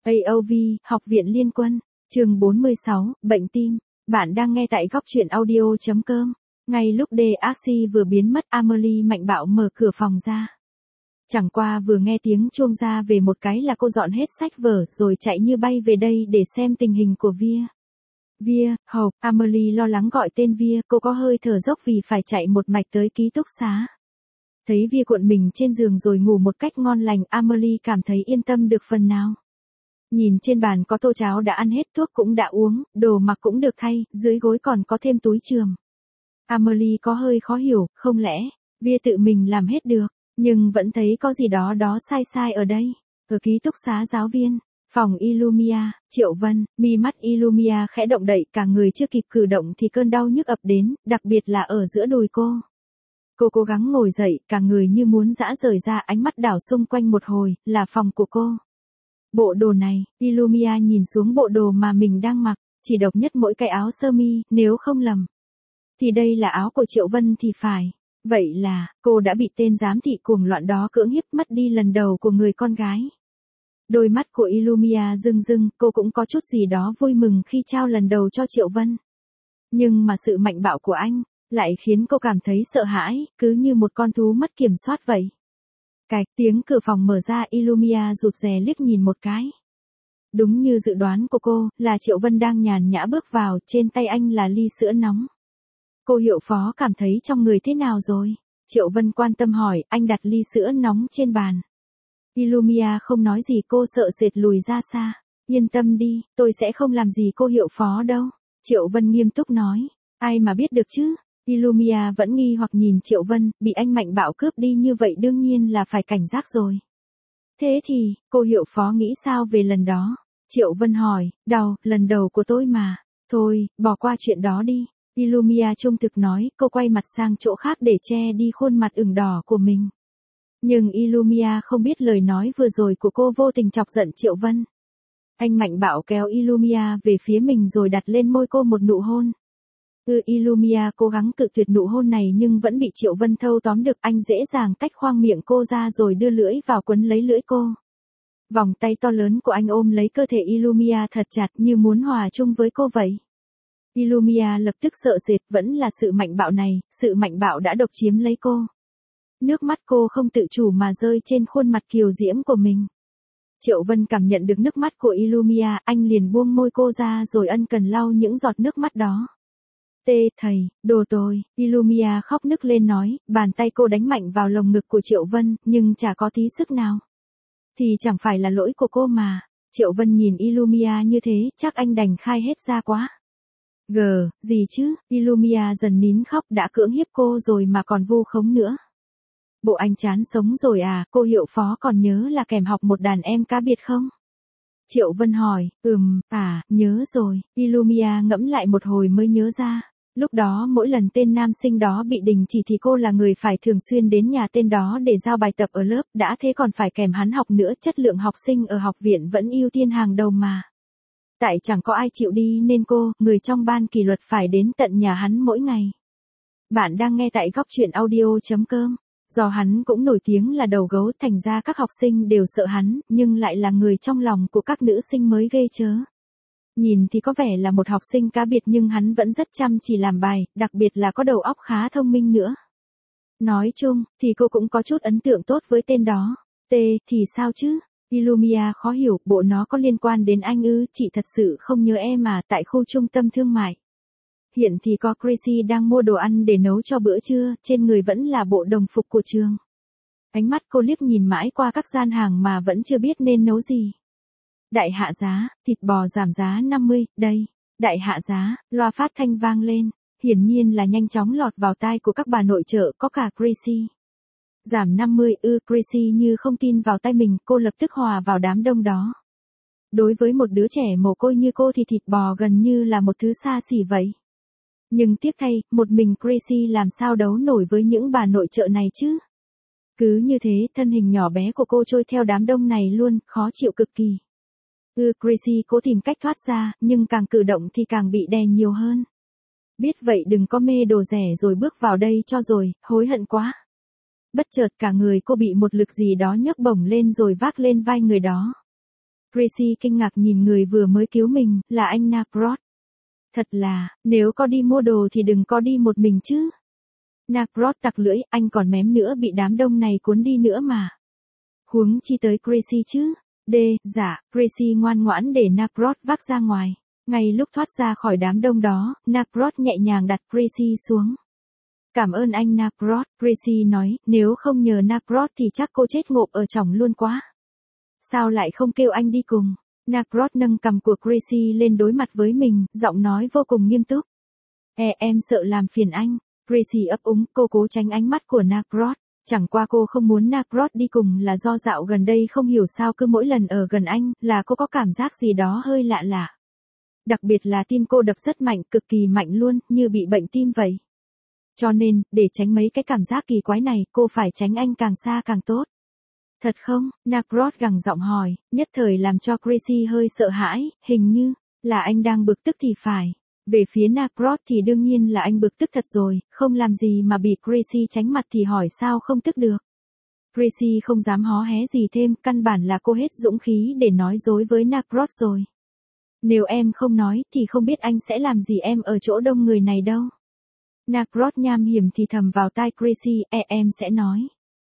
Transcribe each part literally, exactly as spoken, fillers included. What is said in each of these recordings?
a o vê, Học viện Liên quân, chương bốn mươi sáu, Bệnh tim. Bạn đang nghe tại góc truyện audio chấm com. Ngay lúc Darcy vừa biến mất, Amelie mạnh bạo mở cửa phòng ra. Chẳng qua vừa nghe tiếng chuông ra về một cái là cô dọn hết sách vở rồi chạy như bay về đây để xem tình hình của Via. Via, Hope, Amelie lo lắng gọi tên Via, cô có hơi thở dốc vì phải chạy một mạch tới ký túc xá. Thấy Via cuộn mình trên giường rồi ngủ một cách ngon lành, Amelie cảm thấy yên tâm được phần nào. Nhìn trên bàn có tô cháo đã ăn hết, thuốc cũng đã uống, đồ mặc cũng được thay, dưới gối còn có thêm túi chườm. Amelie có hơi khó hiểu, không lẽ Via tự mình làm hết được, nhưng vẫn thấy có gì đó đó sai sai ở đây. Ở ký túc xá giáo viên, phòng Illumia, Triệu Vân, mi mắt Illumia khẽ động đậy, cả người chưa kịp cử động thì cơn đau nhức ập đến, đặc biệt là ở giữa đùi cô. Cô cố gắng ngồi dậy, cả người như muốn giã rời ra, ánh mắt đảo xung quanh một hồi, là phòng của cô. Bộ đồ này, Illumia nhìn xuống bộ đồ mà mình đang mặc, chỉ độc nhất mỗi cái áo sơ mi, nếu không lầm. Thì đây là áo của Triệu Vân thì phải. Vậy là, cô đã bị tên giám thị cuồng loạn đó cưỡng hiếp, mất đi lần đầu của người con gái. Đôi mắt của Illumia rưng rưng, cô cũng có chút gì đó vui mừng khi trao lần đầu cho Triệu Vân. Nhưng mà sự mạnh bạo của anh, lại khiến cô cảm thấy sợ hãi, cứ như một con thú mất kiểm soát vậy. Cạch, tiếng cửa phòng mở ra, Illumia rụt rè liếc nhìn một cái. Đúng như dự đoán của cô, là Triệu Vân đang nhàn nhã bước vào, trên tay anh là ly sữa nóng. Cô hiệu phó cảm thấy trong người thế nào rồi? Triệu Vân quan tâm hỏi, anh đặt ly sữa nóng trên bàn. Illumia không nói gì, cô sợ sệt lùi ra xa. Yên tâm đi, tôi sẽ không làm gì cô hiệu phó đâu. Triệu Vân nghiêm túc nói, ai mà biết được chứ? Illumia vẫn nghi hoặc nhìn Triệu Vân, bị anh mạnh bạo cướp đi như vậy đương nhiên là phải cảnh giác rồi. Thế thì, cô hiệu phó nghĩ sao về lần đó? Triệu Vân hỏi, đau, lần đầu của tôi mà. Thôi, bỏ qua chuyện đó đi. Illumia trung thực nói, cô quay mặt sang chỗ khác để che đi khuôn mặt ửng đỏ của mình. Nhưng Illumia không biết lời nói vừa rồi của cô vô tình chọc giận Triệu Vân. Anh mạnh bạo kéo Illumia về phía mình rồi đặt lên môi cô một nụ hôn. Ừ, Illumia cố gắng cự tuyệt nụ hôn này nhưng vẫn bị Triệu Vân thâu tóm được, anh dễ dàng tách khoang miệng cô ra rồi đưa lưỡi vào quấn lấy lưỡi cô. Vòng tay to lớn của anh ôm lấy cơ thể Illumia thật chặt như muốn hòa chung với cô vậy. Illumia lập tức sợ sệt, vẫn là sự mạnh bạo này, sự mạnh bạo đã độc chiếm lấy cô. Nước mắt cô không tự chủ mà rơi trên khuôn mặt kiều diễm của mình. Triệu Vân cảm nhận được nước mắt của Illumia, anh liền buông môi cô ra rồi ân cần lau những giọt nước mắt đó. Tê, thầy, đồ tồi, Illumia khóc nức lên nói, bàn tay cô đánh mạnh vào lồng ngực của Triệu Vân, nhưng chả có tí sức nào. Thì chẳng phải là lỗi của cô mà. Triệu Vân nhìn Illumia như thế, chắc anh đành khai hết ra quá. Gờ, gì chứ, Illumia dần nín khóc, đã cưỡng hiếp cô rồi mà còn vu khống nữa. Bộ anh chán sống rồi à, cô hiệu phó còn nhớ là kèm học một đàn em cá biệt không? Triệu Vân hỏi, ừm, à, nhớ rồi, Illumia ngẫm lại một hồi mới nhớ ra. Lúc đó mỗi lần tên nam sinh đó bị đình chỉ thì cô là người phải thường xuyên đến nhà tên đó để giao bài tập ở lớp, đã thế còn phải kèm hắn học nữa, chất lượng học sinh ở học viện vẫn ưu tiên hàng đầu mà. Tại chẳng có ai chịu đi nên cô, người trong ban kỷ luật phải đến tận nhà hắn mỗi ngày. Bạn đang nghe tại góc truyện audio chấm com. Do hắn cũng nổi tiếng là đầu gấu, thành ra các học sinh đều sợ hắn, nhưng lại là người trong lòng của các nữ sinh mới ghê chớ. Nhìn thì có vẻ là một học sinh cá biệt nhưng hắn vẫn rất chăm chỉ làm bài, đặc biệt là có đầu óc khá thông minh nữa. Nói chung, thì cô cũng có chút ấn tượng tốt với tên đó. T, thì sao chứ? Illumia khó hiểu, bộ nó có liên quan đến anh ư? Chị thật sự không nhớ em mà, tại khu trung tâm thương mại. Hiện thì có Gracie đang mua đồ ăn để nấu cho bữa trưa, trên người vẫn là bộ đồng phục của trường. Ánh mắt cô liếc nhìn mãi qua các gian hàng mà vẫn chưa biết nên nấu gì. Đại hạ giá, thịt bò giảm giá năm mươi, đây. Đại hạ giá, loa phát thanh vang lên, hiển nhiên là nhanh chóng lọt vào tai của các bà nội trợ, có cả Gracie. Giảm năm mươi, ư, Gracie như không tin vào tay mình, cô lập tức hòa vào đám đông đó. Đối với một đứa trẻ mồ côi như cô thì thịt bò gần như là một thứ xa xỉ vậy. Nhưng tiếc thay, một mình Gracie làm sao đấu nổi với những bà nội trợ này chứ? Cứ như thế, thân hình nhỏ bé của cô trôi theo đám đông này luôn, khó chịu cực kỳ. Ừ, Gracie cố tìm cách thoát ra, nhưng càng cử động thì càng bị đè nhiều hơn. Biết vậy đừng có mê đồ rẻ rồi bước vào đây cho rồi, hối hận quá. Bất chợt cả người cô bị một lực gì đó nhấc bổng lên rồi vác lên vai người đó. Gracie kinh ngạc nhìn người vừa mới cứu mình, là anh Naprot. Thật là, nếu có đi mua đồ thì đừng có đi một mình chứ. Naprot tặc lưỡi, anh còn mém nữa bị đám đông này cuốn đi nữa mà. Huống chi tới Gracie chứ. D, dạ, Gracie ngoan ngoãn để Naprot vác ra ngoài. Ngay lúc thoát ra khỏi đám đông đó, Naprot nhẹ nhàng đặt Gracie xuống. Cảm ơn anh Naprot, Gracie nói, nếu không nhờ Naprot thì chắc cô chết ngộp ở trỏng luôn quá. Sao lại không kêu anh đi cùng? Naprot nâng cằm của Gracie lên đối mặt với mình, giọng nói vô cùng nghiêm túc. E em sợ làm phiền anh. Gracie ấp úng, cô cố tránh ánh mắt của Naprot. Chẳng qua cô không muốn Naprot đi cùng là do dạo gần đây không hiểu sao cứ mỗi lần ở gần anh là cô có cảm giác gì đó hơi lạ lạ. Đặc biệt là tim cô đập rất mạnh, cực kỳ mạnh luôn, như bị bệnh tim vậy. Cho nên, để tránh mấy cái cảm giác kỳ quái này, cô phải tránh anh càng xa càng tốt. Thật không? Naprot gằn giọng hỏi, nhất thời làm cho Gracie hơi sợ hãi, hình như là anh đang bực tức thì phải. Về phía Naprot thì đương nhiên là anh bực tức thật rồi, không làm gì mà bị Gracie tránh mặt thì hỏi sao không tức được. Gracie không dám hó hé gì thêm, căn bản là cô hết dũng khí để nói dối với Naprot rồi. Nếu em không nói thì không biết anh sẽ làm gì em ở chỗ đông người này đâu. Naprot nham hiểm thì thầm vào tai Gracie, e em sẽ nói.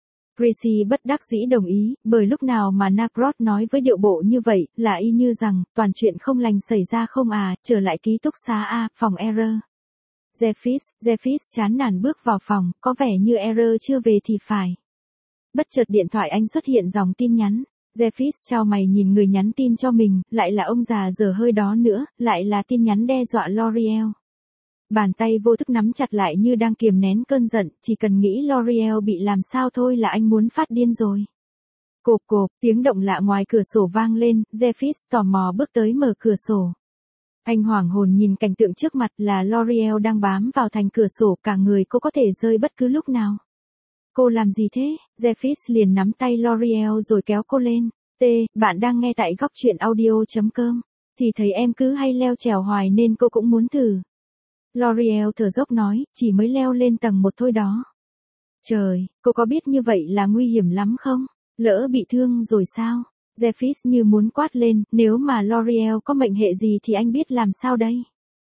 Gracie bất đắc dĩ đồng ý, bởi lúc nào mà Naprot nói với điệu bộ như vậy, là y như rằng, toàn chuyện không lành xảy ra không à, trở lại ký túc xá A, phòng Error. Jeffis, Jeffis chán nản bước vào phòng, có vẻ như Error chưa về thì phải. Bất chợt điện thoại anh xuất hiện dòng tin nhắn. Jeffis chau mày nhìn người nhắn tin cho mình, lại là ông già dở hơi đó nữa, lại là tin nhắn đe dọa L'Oreal. Bàn tay vô thức nắm chặt lại như đang kiềm nén cơn giận, chỉ cần nghĩ L'Oreal bị làm sao thôi là anh muốn phát điên rồi. Cộp cộp, tiếng động lạ ngoài cửa sổ vang lên, Jeffis tò mò bước tới mở cửa sổ. Anh hoảng hồn nhìn cảnh tượng trước mặt là L'Oreal đang bám vào thành cửa sổ, cả người cô có thể rơi bất cứ lúc nào. Cô làm gì thế? Jeffis liền nắm tay L'Oreal rồi kéo cô lên. T, bạn đang nghe tại góc truyện audio chấm com. Thì thấy em cứ hay leo trèo hoài nên cô cũng muốn thử. L'Oreal thở dốc nói, chỉ mới leo lên tầng một thôi đó. Trời, cô có biết như vậy là nguy hiểm lắm không? Lỡ bị thương rồi sao? Jeffis như muốn quát lên, nếu mà L'Oreal có mệnh hệ gì thì anh biết làm sao đây?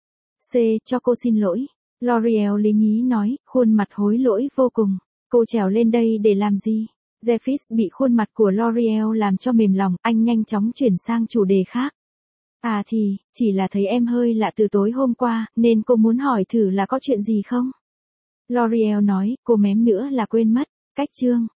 C, cho cô xin lỗi. L'Oreal lý nhí nói, khuôn mặt hối lỗi vô cùng. Cô trèo lên đây để làm gì? Jeffis bị khuôn mặt của L'Oreal làm cho mềm lòng, anh nhanh chóng chuyển sang chủ đề khác. À thì, chỉ là thấy em hơi lạ từ tối hôm qua, nên cô muốn hỏi thử là có chuyện gì không? L'Oreal nói, cô mém nữa là quên mất. Cách chương.